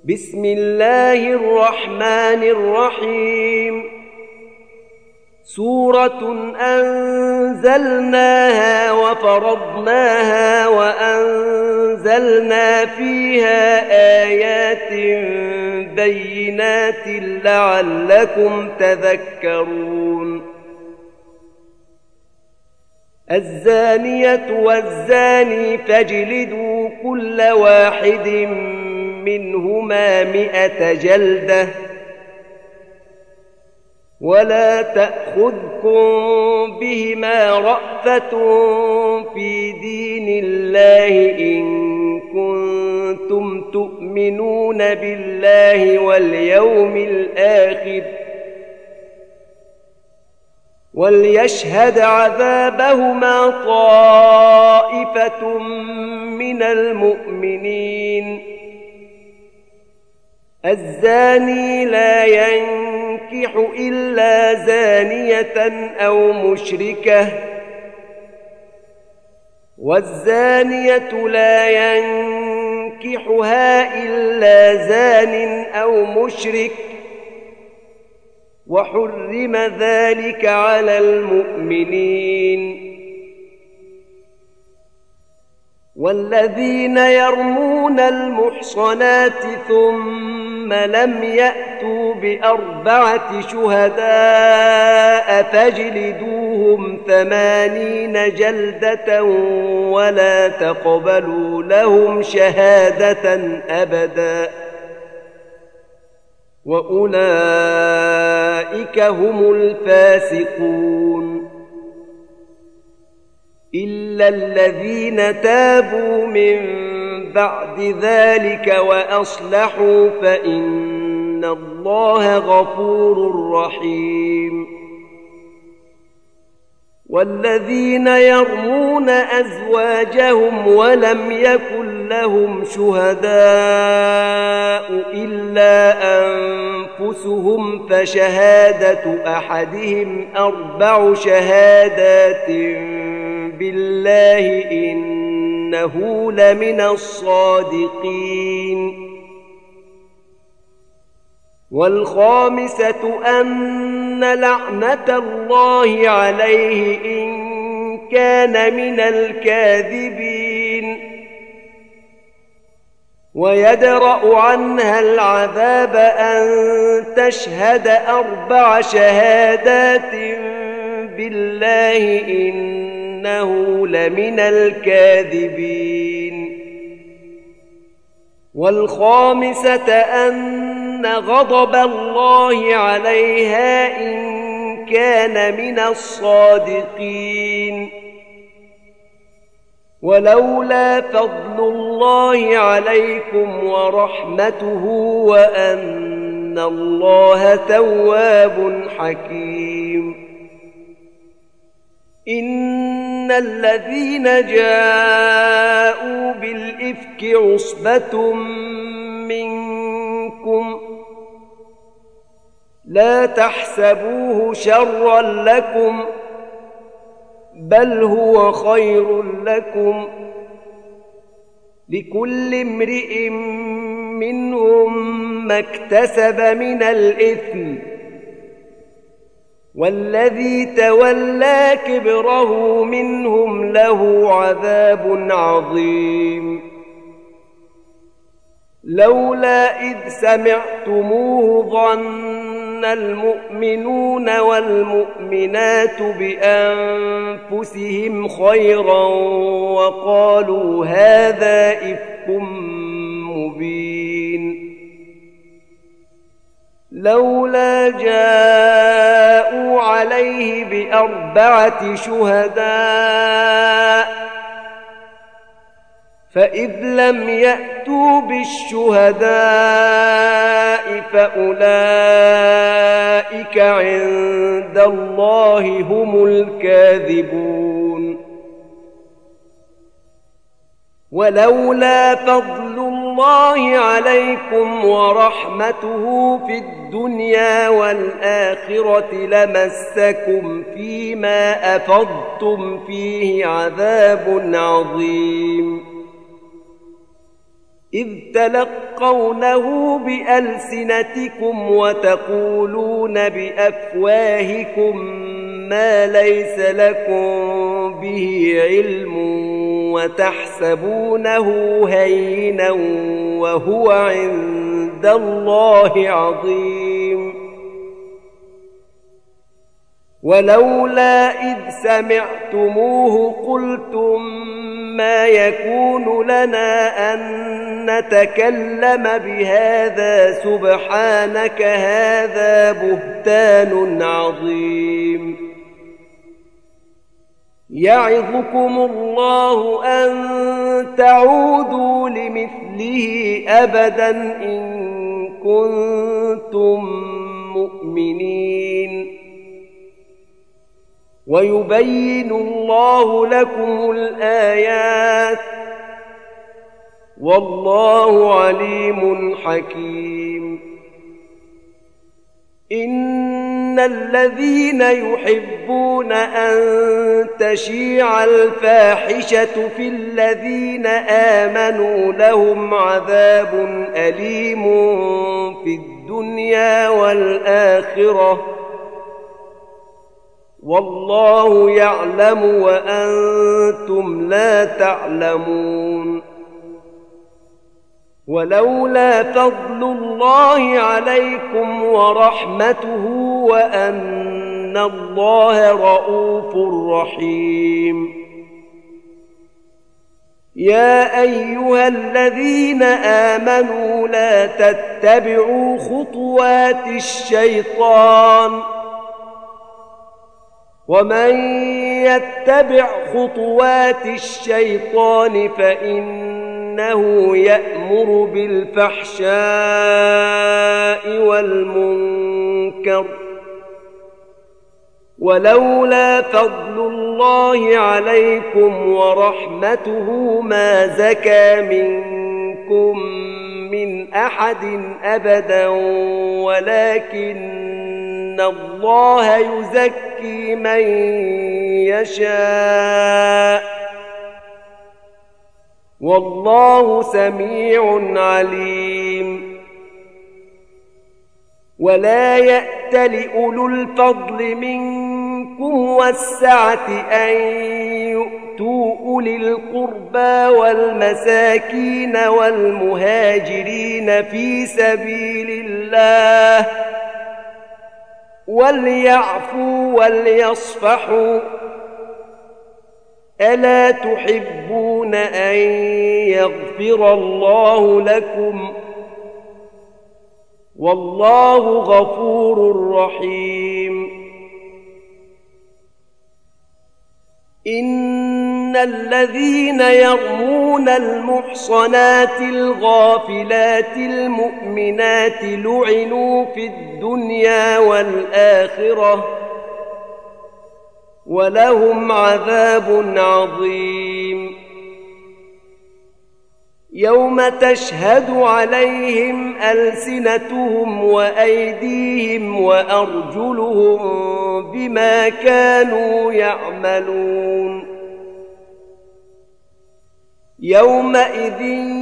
بسم الله الرحمن الرحيم سورة أنزلناها وفرضناها وأنزلنا فيها آيات بينات لعلكم تذكرون الزانية والزاني فاجلدوا كل واحد منهما 100 جلدة ولا تأخذكم بهما رأفة في دين الله إن كنتم تؤمنون بالله واليوم الآخر وليشهد عذابهما طائفة من المؤمنين الزاني لا ينكح إلا زانية أو مشركة والزانية لا ينكحها إلا زان أو مشرك وحرم ذلك على المؤمنين والذين يرمون المحصنات ثم لم يأتوا ب4 شهداء فاجلدوهم 80 جلدة ولا تقبلوا لهم شهادة أبدا وأولئك هم الفاسقون إلا الذين تابوا من بعد ذلك وأصلحوا فإن الله غفور رحيم والذين يرمون أزواجهم ولم يكن لهم شهداء إلا أنفسهم فشهادة أحدهم 4 شهادات بالله إنه لمن الصادقين والخامسة أن لعنة الله عليه إن كان من الكاذبين ويدرأ عنها العذاب أن تشهد 4 شهادات بالله إنه لمن الكاذبين والخامسة أن غضب الله عليها إن كان من الصادقين ولولا فضل الله عليكم ورحمته وأن الله تواب حكيم إن الذين جاءوا بالإفك عصبة منكم لا تحسبوه شرا لكم بل هو خير لكم لكل امرئ منهم ما اكتسب من الإثم والذي تولى كبره منهم له عذاب عظيم لولا إذ سمعتموه ظن المؤمنون والمؤمنات بأنفسهم خيرا وقالوا هذا إفك مبين لولا جاءوا عليه ب4 شهداء فإذ لم يأتوا بالشهداء فأولئك عند الله هم الكاذبون ولولا فضل الله عليكم ورحمته في الدنيا والآخرة لمسكم فيما أفضتم فيه عذاب عظيم إذ تلقونه بألسنتكم وتقولون بأفواهكم ما ليس لكم به علم وتحسبونه هينا وهو عند الله عظيم. ولولا إذ سمعتموه قلتم ما يكون لنا أن نتكلم بهذا سبحانك هذا بهتان عظيم. يعظكم الله أن تعودوا لمثله أبدا إن كنتم مؤمنين. ويبين الله لكم الآيات والله عليم حكيم. إن الذين يحبون أن تشيع الفاحشة في الذين آمنوا لهم عذاب أليم في الدنيا والآخرة والله يعلم وأنتم لا تعلمون. ولولا فضل الله عليكم ورحمته وأن الله رؤوف رحيم. يا أيها الذين آمنوا لا تتبعوا خطوات الشيطان ومن يتبع خطوات الشيطان فإنه يأمر بالفحشاء والمنكر. ولولا فضل الله عليكم ورحمته ما زكى منكم من أحد أبدا ولكن الله يزكي من يشاء والله سميع عليم. ولا يأتل أولو الفضل منكم والسعة أن يؤتوا أولي القربى والمساكين والمهاجرين في سبيل الله وليعفوا وليصفحوا ألا تحبون أن يغفر الله لكم والله غفور رحيم. إن الذين يرمون المحصنات الغافلات المؤمنات لعنوا في الدنيا والآخرة ولهم عذاب عظيم. يوم تشهد عليهم ألسنتهم وأيديهم وأرجلهم بما كانوا يعملون. يومئذ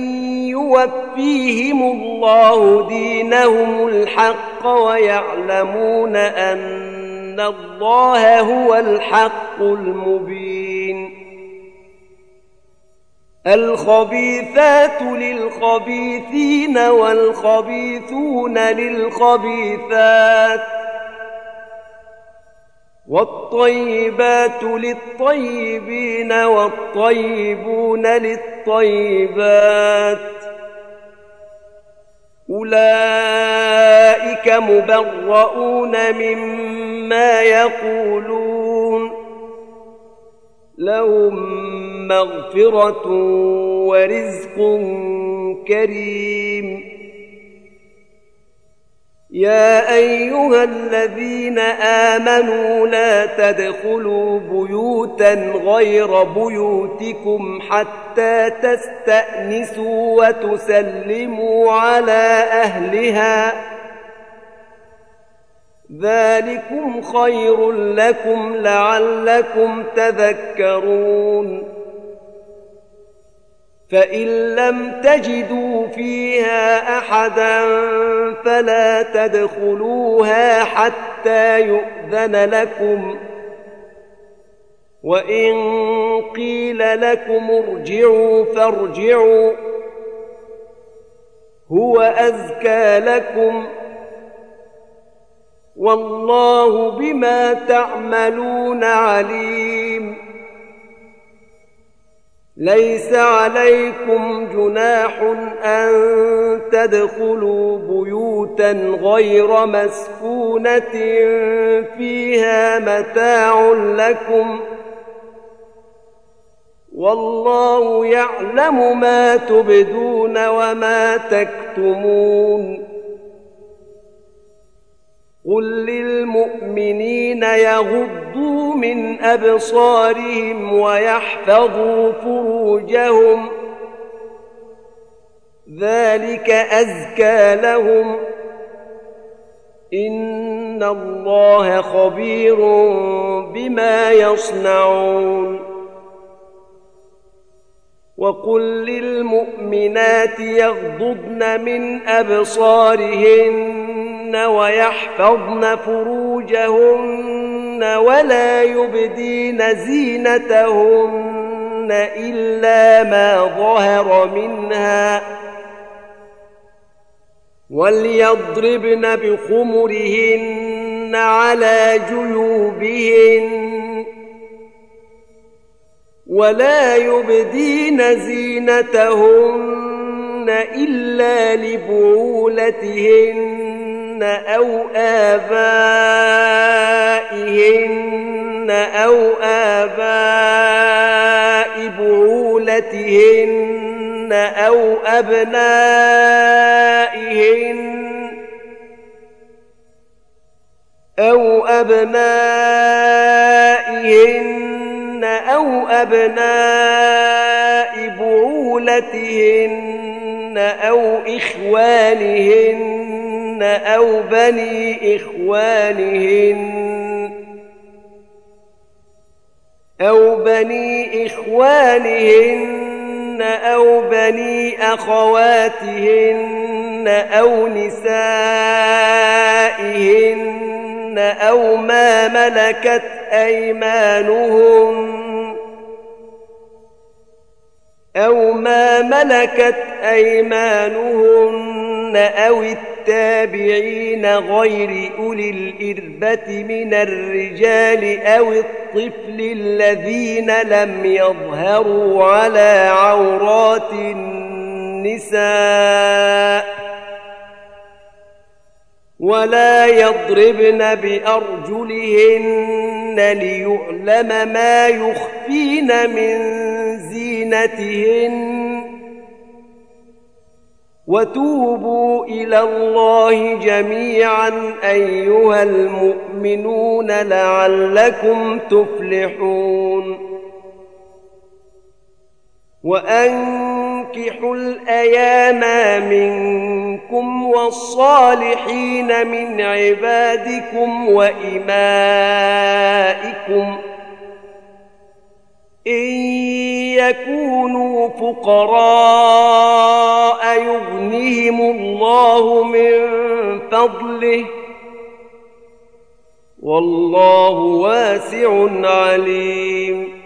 يوفيهم الله دينهم الحق ويعلمون أن الله هو الحق المبين. الخبيثات للخبيثين والخبيثون للخبيثات والطيبات للطيبين والطيبون للطيبات أولئك مبرؤون مما يقولون لهم مغفرة ورزق كريم. يا أيها الذين آمنوا لا تدخلوا بيوتا غير بيوتكم حتى تستأنسوا وتسلموا على أهلها ذلكم خير لكم لعلكم تذكرون. فإن لم تجدوا فيها أحدا فلا تدخلوها حتى يؤذن لكم، وإن قيل لكم ارجعوا فارجعوا هو أزكى لكم، والله بما تعملون عليم. ليس عليكم جناح أن تدخلوا بيوتا غير مسكونة فيها متاع لكم، والله يعلم ما تبدون وما تكتمون. قل للمؤمنين يغضوا من أبصارهم ويحفظوا فروجهم، ذلك أزكى لهم، إن الله خبير بما يصنعون. وقل للمؤمنات يغضضن من أبصارهن ويحفظن فروجهن ولا يبدين زينتهن إلا ما ظهر منها، وليضربن بخمرهن على جيوبهن ولا يبدين زينتهن إلا لبعولتهن أو آبائهن أو آباء بعولتهن أو أبنائهن أو أبناء بعولتهن أو إخوانهن أو بني إخوانهن أو بني أخواتهن أو نسائهن أو ما ملكت أيمانهن أو التابعين غير أولي الإربة من الرجال أو الطفل الذين لم يظهروا على عورات النساء، ولا يضربن بأرجلهن ليعلم ما يخفين من زينتهن، وتوبوا إلى الله جميعا أيها المؤمنون لعلكم تفلحون. وأنكحوا الأيام منكم والصالحين من عبادكم وإمائكم إن يكونوا فقراء يغنهم الله من فضله، والله واسع عليم.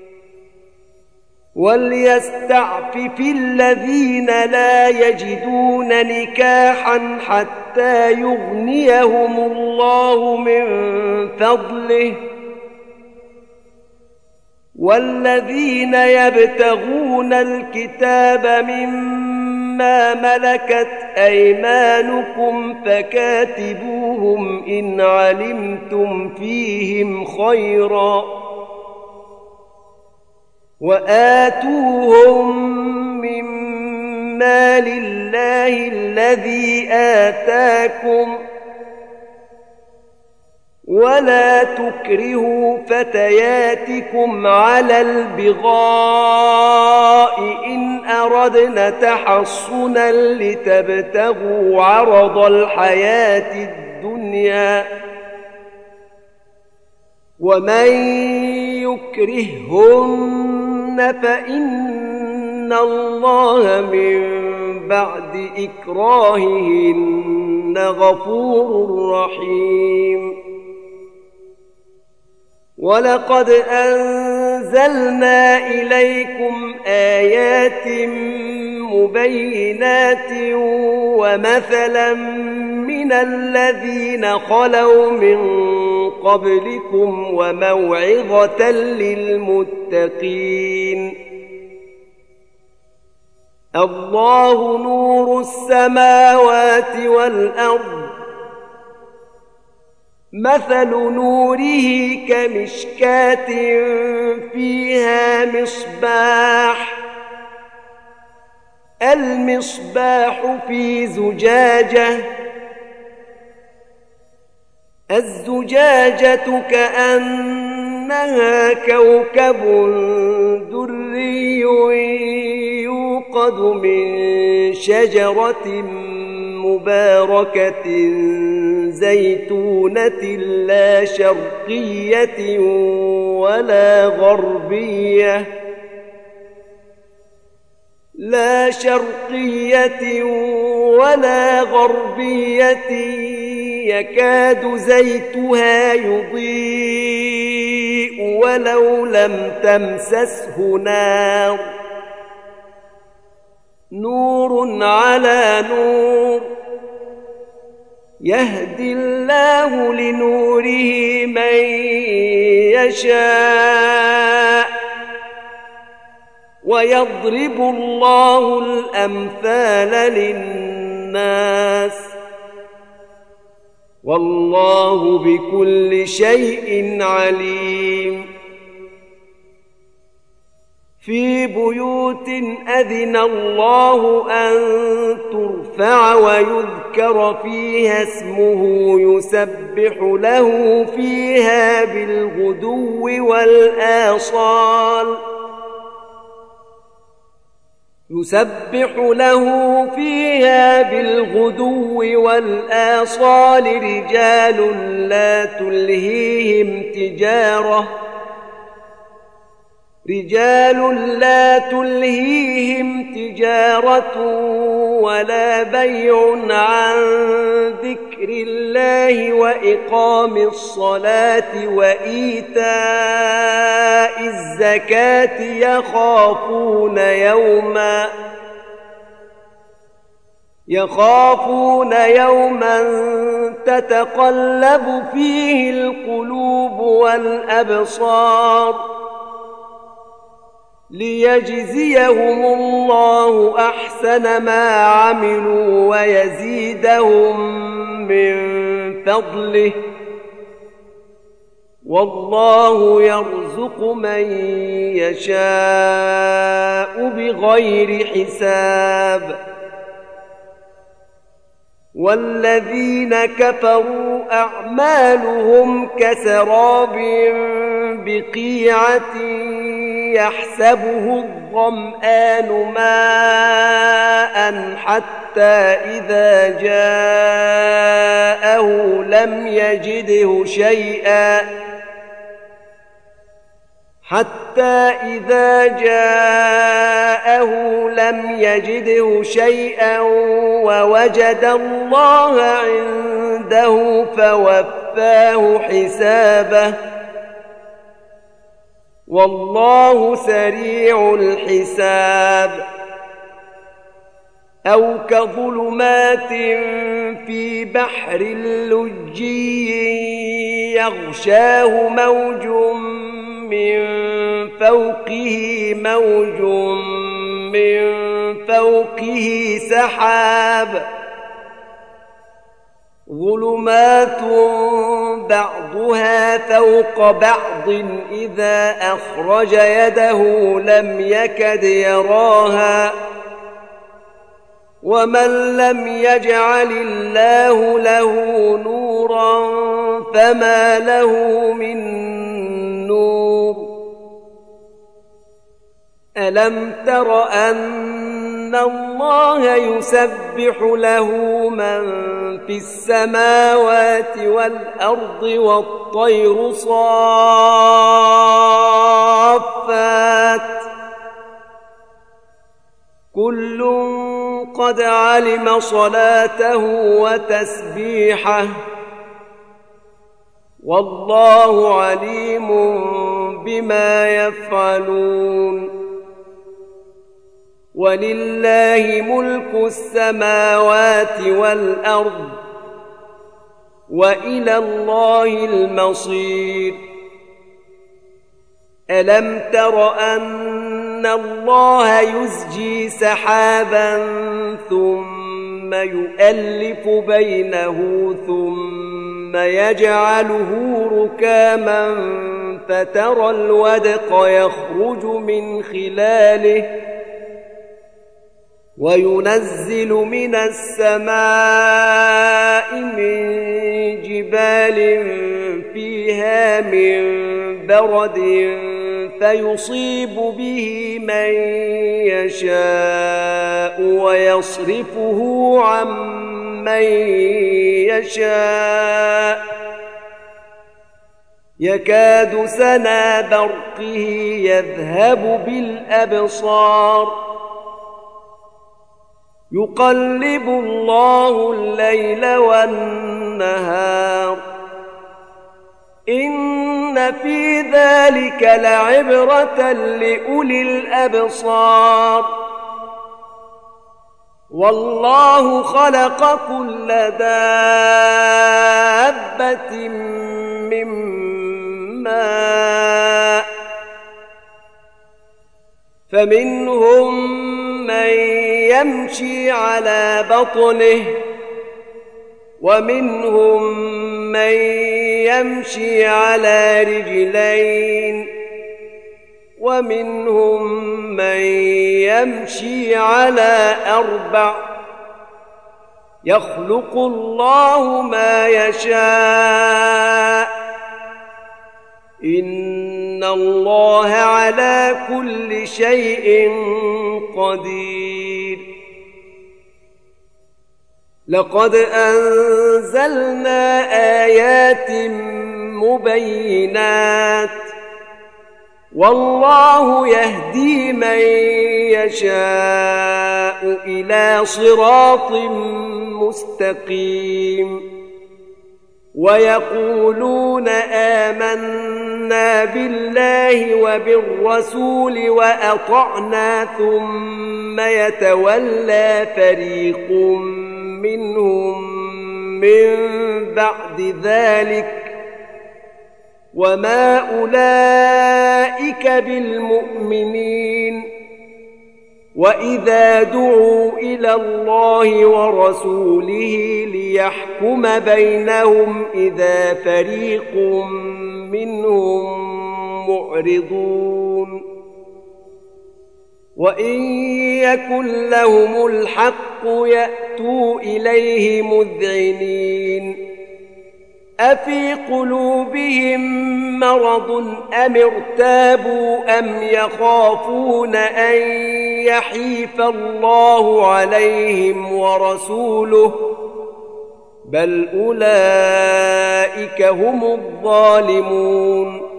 وليستعفف الذين لا يجدون نكاحا حتى يغنيهم الله من فضله، والذين يبتغون الكتاب مما ملكت أيمانكم فكاتبوهم إن علمتم فيهم خيرا، وآتوهم من مال الله الذي آتاكم، ولا تكرهوا فتياتكم على البغاء إن أردنا تحصنا لتبتغوا عرض الحياة الدنيا، ومن يكرههن فإن إن الله من بعد إكراههن غفور رحيم ولقد أنزلنا إليكم آيات مبينات ومثلا من الذين خلوا من قبلكم وموعظة للمتقين الله نور السماوات والأرض مثل نوره كمشكاة فيها مصباح المصباح في زجاجة الزجاجة كأنها كوكب دري يوقد من شجرة مباركة زيتونة لا شرقية ولا غربية يكاد زيتها يضيء ولو لم تمسسه نار نور على نور يهدي الله لنوره من يشاء ويضرب الله الأمثال للناس والله بكل شيء عليم في بيوت أذن الله أن ترفع ويذكر فيها اسمه يسبح له فيها بالغدو والآصال رجال لا تلهيهم تجارة ولا بيع عن ذكر الله وإقام الصلاة وإيتاء الزكاة يخافون يوما تتقلب فيه القلوب والأبصار ليجزيهم الله أحسن ما عملوا ويزيدهم من فضله والله يرزق من يشاء بغير حساب والذين كفروا أعمالهم كسراب بقيعة يحسبه الظمآن ماء حتى إذا جاءه لم يجده شيئا ووجد الله عنده فوفاه حسابه والله سريع الحساب أو كظلمات في بحر لجي يغشاه موج من فوقه سحاب ظلمات بعضها فوق بعض إذا أخرج يده لم يكد يراها ومن لم يجعل الله له نورا فما له من نور ألم تر أن الله يسبح له من في السماوات والأرض والطير كل قد علم صلاته وتسبيحه والله عليم بما يفعلون ولله ملك السماوات والأرض وإلى الله المصير ألم تر أن الله يزجي سحابا ثم يؤلف بينه ثم يجعله ركاما فترى الودق يخرج من خلاله وينزل من السماء من جبال فيها من برد فيصيب به من يشاء ويصرفه عن من يشاء يكاد سنا برقه يذهب بالأبصار يقلب الله الليل والنهار إن في ذلك لعبرة لأولي الأبصار والله خلق كل دابة من ماء فمنهم من يمشي على بطنه ومنهم من يمشي على رجلين ومنهم من يمشي على أربع يخلق الله ما يشاء إن الله على كل شيء قدير لقد أنزلنا آيات مبينات والله يهدي من يشاء إلى صراط مستقيم ويقولون آمنا بالله وبالرسول وأطعنا ثم يتولى فريق منهم من بعد ذلك وما أولئك بالمؤمنين وإذا دعوا إلى الله ورسوله ليحكم بينهم إذا فريق منهم معرضون وإن يكن لهم الحق يأتوا إليه مذعنين أفي قلوبهم مرض أم ارتابوا أم يخافون أن يحيف الله عليهم ورسوله بل أولئك هم الظالمون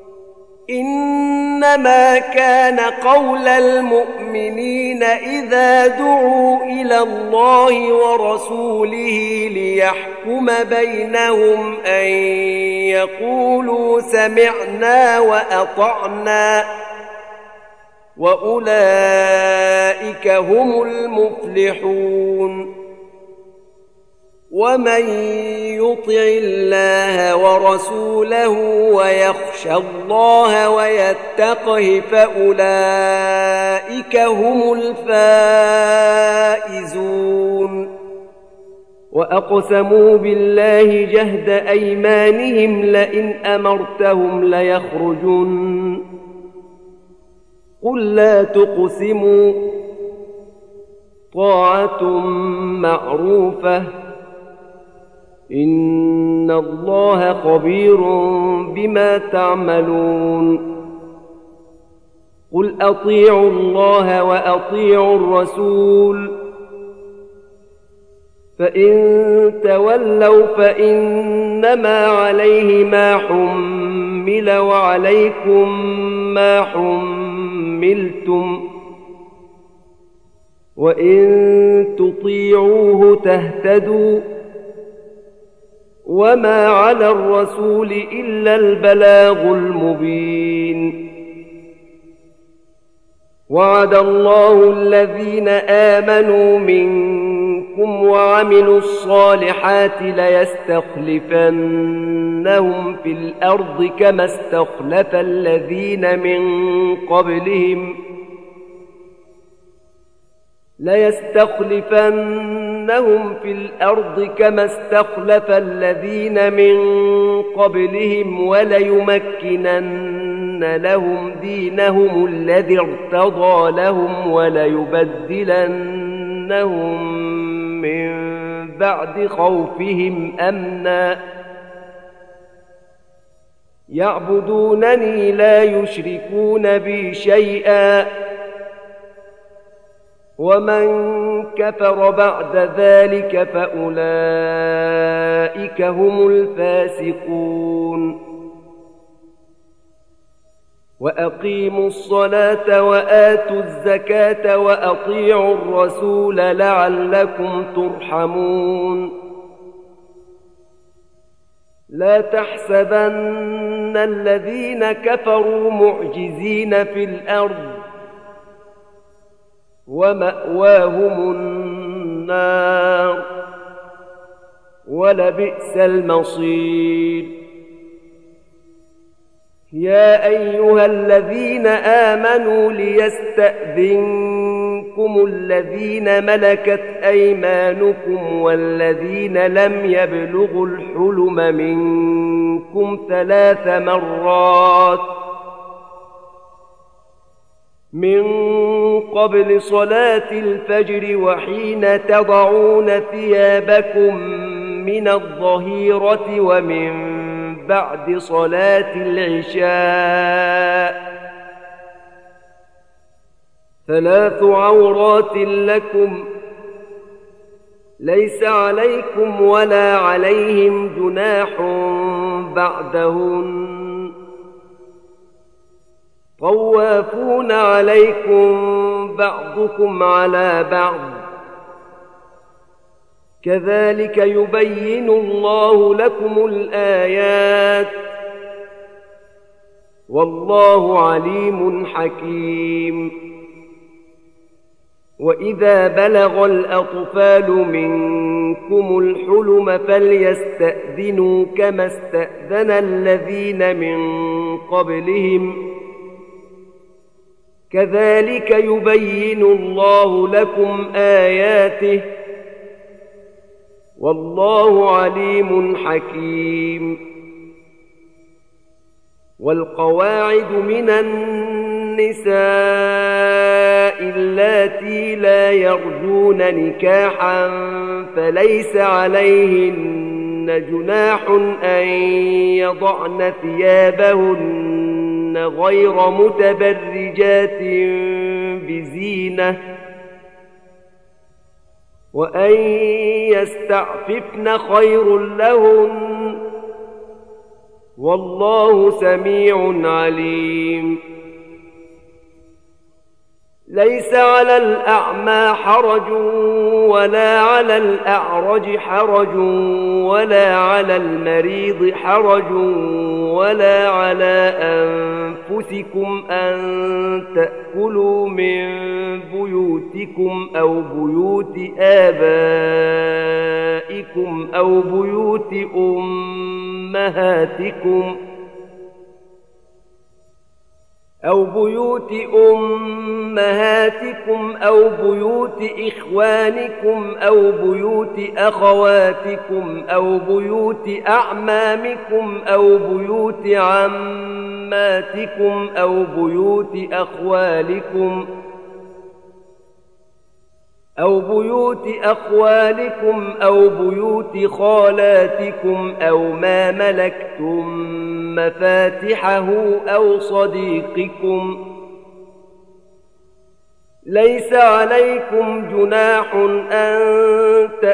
إنما كان قول المؤمنين إذا دعوا إلى الله ورسوله ليحكم بينهم أن يقولوا سمعنا وأطعنا وأولئك هم المفلحون ومن يطع الله ورسوله ويخشى الله ويتقه فأولئك هم الفائزون وأقسموا بالله جهد أيمانهم لئن أمرتهم ليخرجن قل لا تقسموا طاعة معروفة إن الله خبير بما تعملون قل أطيعوا الله وأطيعوا الرسول فإن تولوا فإنما عليه ما حمل وعليكم ما حملتم وإن تطيعوه تهتدوا وما على الرسول إلا البلاغ المبين وعد الله الذين آمنوا منكم وعملوا الصالحات ليستخلفنهم في الأرض كما استخلف الذين من قبلهم وليمكنن لهم دينهم الذي ارتضى لهم وليبدلنهم من بعد خوفهم أمنا يعبدونني لا يشركون بي شيئا ومن كفر بعد ذلك فأولئك هم الفاسقون وأقيموا الصلاة وآتوا الزكاة وأطيعوا الرسول لعلكم ترحمون لا تحسبن الذين كفروا معجزين في الأرض ومأواهم النار ولبئس المصير يا أيها الذين آمنوا ليستأذنكم الذين ملكت أيمانكم والذين لم يبلغوا الحلم منكم 3 مرات من قبل صلاة الفجر وحين تضعون ثيابكم من الظهيرة ومن بعد صلاة العشاء 3 عورات لكم ليس عليكم ولا عليهم جناح بعدهن طوافون عليكم بعضكم على بعض كذلك يبين الله لكم الآيات والله عليم حكيم وإذا بلغ الأطفال منكم الحلم فليستأذنوا كما استأذن الذين من قبلهم كذلك يبين الله لكم آياته والله عليم حكيم والقواعد من النساء اللاتي لا يرجون نكاحا فليس عليهن جناح أن يضعن ثيابهن غير متبرجات بزينة وأن يستعففن خير لهن والله سميع عليم ليس على الأعمى حرج ولا على الأعرج حرج ولا على المريض حرج ولا على أنفسكم أن تأكلوا من بيوتكم أو بيوت آبائكم أو بيوت أمهاتكم أو بيوت إخوانكم أو بيوت أخواتكم أو بيوت أعمامكم أو بيوت عماتكم أو بيوت أخوالكم أو بيوت خالاتكم أو ما ملكتم مفاتحه أو صديقكم ليس عليكم جناح أن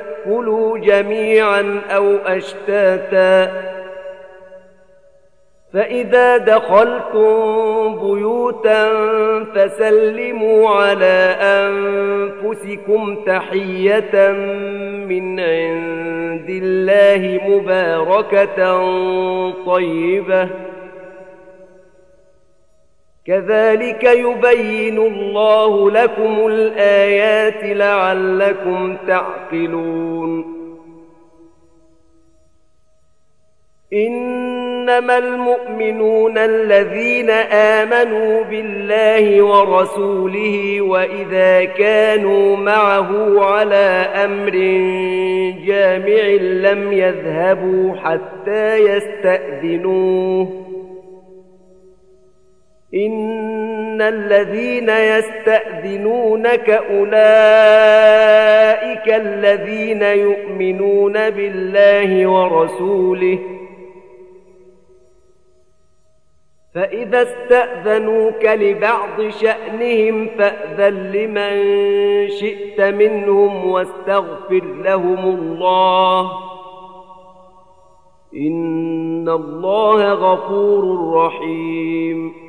تأكلوا جميعا أو أشتاتا فإذا دخلتم بيوتا فسلموا على أنفسكم تحية من عند الله مباركة طيبة كذلك يبين الله لكم الآيات لعلكم تعقلون إنما المؤمنون الذين آمنوا بالله ورسوله وإذا كانوا معه على أمر جامع لم يذهبوا حتى يستأذنوه إن الذين يستأذنونك أولئك الذين يؤمنون بالله ورسوله فإذا استأذنوك لبعض شأنهم فأذن لمن شئت منهم واستغفر لهم الله إن الله غفور رحيم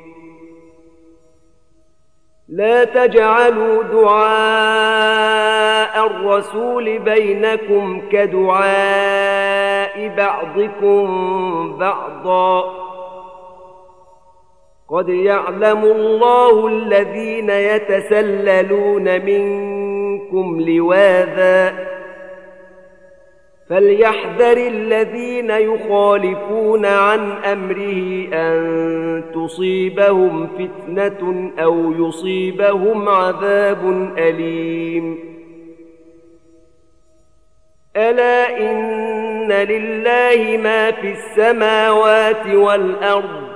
لا تجعلوا دعاء الرسول بينكم كدعاء بعضكم بعضا قد يعلم الله الذين يتسللون منكم لواذا فليحذر الذين يخالفون عن أمره أن تصيبهم فتنة أو يصيبهم عذاب أليم ألا إن لله ما في السماوات والأرض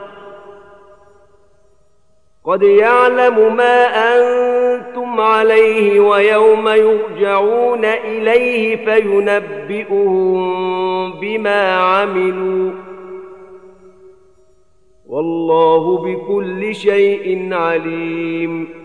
قد يعلم ما أنتم عليه ويوم يرجعون إليه فينبئهم بما عملوا والله بكل شيء عليم